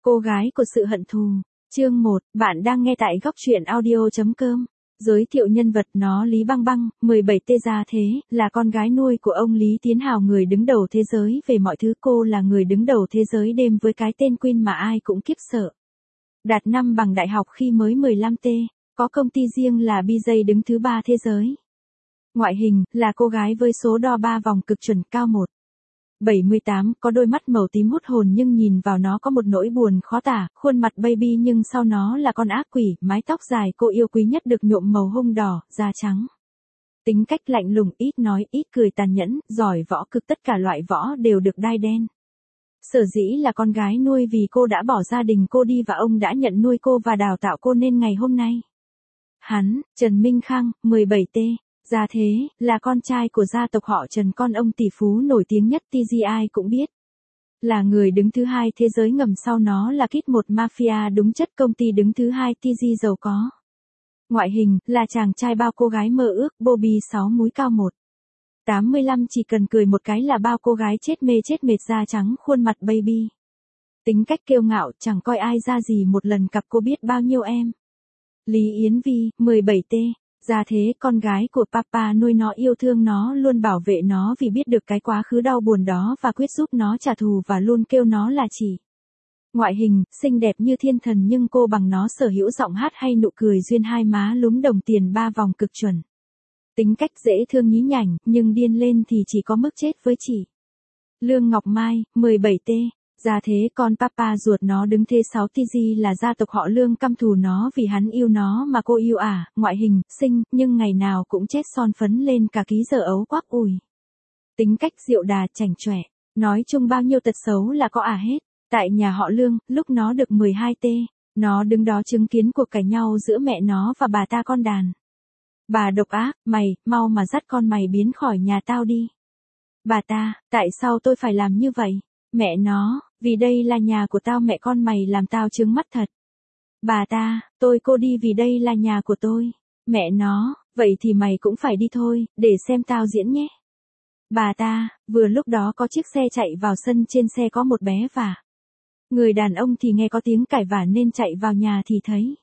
Cô gái của sự hận thù. Chương 1, bạn đang nghe tại góc truyện audio.com. Giới thiệu nhân vật nó Lý Băng Băng, 17 tê gia thế, là con gái nuôi của ông Lý Tiến Hào, người đứng đầu thế giới về mọi thứ. Cô là người đứng đầu thế giới đêm với cái tên Queen mà ai cũng kiếp sợ. Đạt 5 bằng đại học khi mới 15 t, có công ty riêng là BJ, đứng thứ 3 thế giới. Ngoại hình, là cô gái với số đo 3 vòng, cực chuẩn, cao 1,78, có đôi mắt màu tím hút hồn nhưng nhìn vào nó có một nỗi buồn khó tả, khuôn mặt baby nhưng sau nó là con ác quỷ, mái tóc dài cô yêu quý nhất được nhuộm màu hung đỏ, da trắng. Tính cách lạnh lùng, ít nói, ít cười, tàn nhẫn, giỏi võ cực, tất cả loại võ đều được đai đen. Sở dĩ là con gái nuôi vì cô đã bỏ gia đình cô đi và ông đã nhận nuôi cô và đào tạo cô nên ngày hôm nay. Hắn, Trần Minh Khang, 17 t. Gia thế, là con trai của gia tộc họ Trần, con ông tỷ phú nổi tiếng nhất TGI cũng biết. Là người đứng thứ 2 thế giới, ngầm sau nó là Kit, một mafia đúng chất, công ty đứng thứ 2 TG giàu có. Ngoại hình, là chàng trai bao cô gái mơ ước, Bobby 6 múi, cao 1,85, chỉ cần cười một cái là bao cô gái chết mê chết mệt, da trắng, khuôn mặt baby. Tính cách kiêu ngạo, chẳng coi ai ra gì, một lần cặp cô biết bao nhiêu em. Lý Yến Vi, 17 t. Gia thế, con gái của papa nuôi nó, yêu thương nó, luôn bảo vệ nó vì biết được cái quá khứ đau buồn đó và quyết giúp nó trả thù, và luôn kêu nó là chị. Ngoại hình, xinh đẹp như thiên thần nhưng cô bằng nó, sở hữu giọng hát hay, nụ cười duyên, hai má lúm đồng tiền, 3 vòng, cực chuẩn. Tính cách dễ thương nhí nhảnh, nhưng điên lên thì chỉ có mức chết với chị. Lương Ngọc Mai, 17 t. Gia thế, con papa ruột nó đứng thứ 6 TG là gia tộc họ Lương, căm thù nó vì hắn yêu nó mà cô yêu à. Ngoại hình, xinh, nhưng ngày nào cũng chết son phấn lên cả ký, giờ ấu quắc ủi. Tính cách diệu đà, chảnh chọe, nói chung bao nhiêu tật xấu là có hết. Tại nhà họ Lương, lúc nó được 12 t, nó đứng đó chứng kiến cuộc cãi nhau giữa mẹ nó và bà ta con đàn. Bà độc ác, mày, mau mà dắt con mày biến khỏi nhà tao đi. Bà ta, tại sao tôi phải làm như vậy? Mẹ nó, vì đây là nhà của tao, mẹ con mày làm tao trướng mắt thật. Bà ta, cô đi vì đây là nhà của tôi. Mẹ nó, vậy thì mày cũng phải đi thôi, để xem tao diễn nhé. Bà ta, vừa lúc đó có chiếc xe chạy vào sân, trên xe có một bé và người đàn ông thì nghe có tiếng cãi vã nên chạy vào nhà thì thấy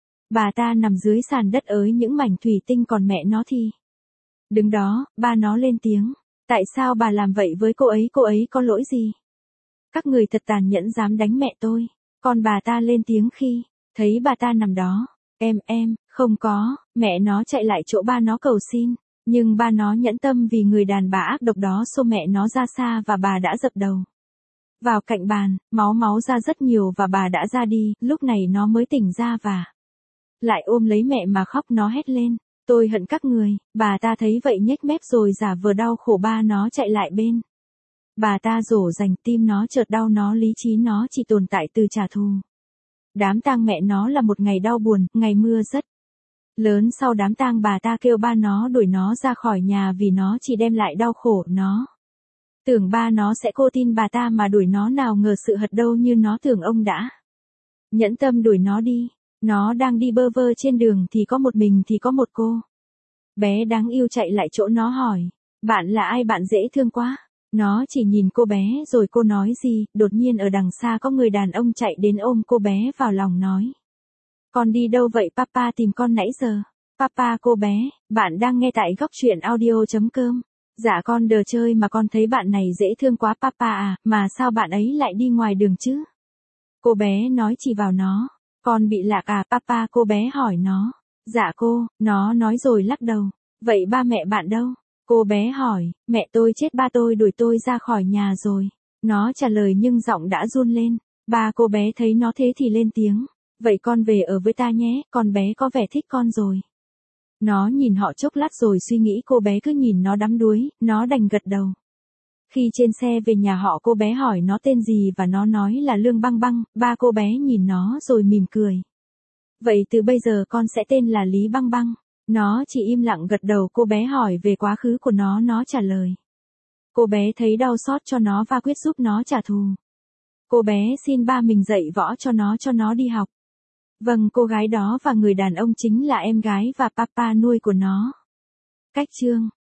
bà ta nằm dưới sàn đất ới những mảnh thủy tinh, còn mẹ nó thì đứng đó. Ba nó lên tiếng, tại sao bà làm vậy với cô ấy có lỗi gì? Các người thật tàn nhẫn, dám đánh mẹ tôi. Còn bà ta lên tiếng khi thấy bà ta nằm đó. Em, không có. Mẹ nó chạy lại chỗ ba nó cầu xin, nhưng ba nó nhẫn tâm vì người đàn bà ác độc đó xô mẹ nó ra xa và bà đã dập đầu vào cạnh bàn, máu ra rất nhiều và bà đã ra đi. Lúc này nó mới tỉnh ra và lại ôm lấy mẹ mà khóc. Nó hét lên, tôi hận các người. Bà ta thấy vậy nhếch mép rồi giả vờ đau khổ. Ba nó chạy lại bên bà ta dỗ dành, tim nó chợt đau, nó lý trí nó chỉ tồn tại từ trả thù. Đám tang mẹ nó là một ngày đau buồn, ngày mưa rất lớn. Sau đám tang, bà ta kêu ba nó đuổi nó ra khỏi nhà vì nó chỉ đem lại đau khổ. Nó tưởng ba nó sẽ cô tin bà ta mà đuổi nó, nào ngờ sự thật đâu như nó tưởng. Ông đã nhẫn tâm đuổi nó đi. Nó đang đi bơ vơ trên đường thì có một mình thì có một cô bé đáng yêu chạy lại chỗ nó hỏi, bạn là ai, bạn dễ thương quá. Nó chỉ nhìn cô bé rồi cô nói gì. Đột nhiên ở đằng xa có người đàn ông chạy đến ôm cô bé vào lòng, nói, con đi đâu vậy? Papa tìm con nãy giờ. Papa cô bé, bạn đang nghe tại góc truyện audio.com. Dạ con đờ chơi mà, con thấy bạn này dễ thương quá papa à, mà sao bạn ấy lại đi ngoài đường chứ? Cô bé nói chỉ vào nó. Con bị lạc à papa? Cô bé hỏi nó. Dạ cô, nó nói rồi lắc đầu. Vậy ba mẹ bạn đâu? Cô bé hỏi, mẹ tôi chết, ba tôi đuổi tôi ra khỏi nhà rồi. Nó trả lời nhưng giọng đã run lên. Ba cô bé thấy nó thế thì lên tiếng, vậy con về ở với ta nhé, con bé có vẻ thích con rồi. Nó nhìn họ chốc lát rồi suy nghĩ, cô bé cứ nhìn nó đắm đuối, nó đành gật đầu. Khi trên xe về nhà họ, cô bé hỏi nó tên gì và nó nói là Lương Băng Băng. Ba cô bé nhìn nó rồi mỉm cười. Vậy từ bây giờ con sẽ tên là Lý Băng Băng. Nó chỉ im lặng gật đầu. Cô bé hỏi về quá khứ của nó trả lời. Cô bé thấy đau xót cho nó và quyết giúp nó trả thù. Cô bé xin ba mình dạy võ cho nó đi học. Vâng, cô gái đó và người đàn ông chính là em gái và papa nuôi của nó. Cách chương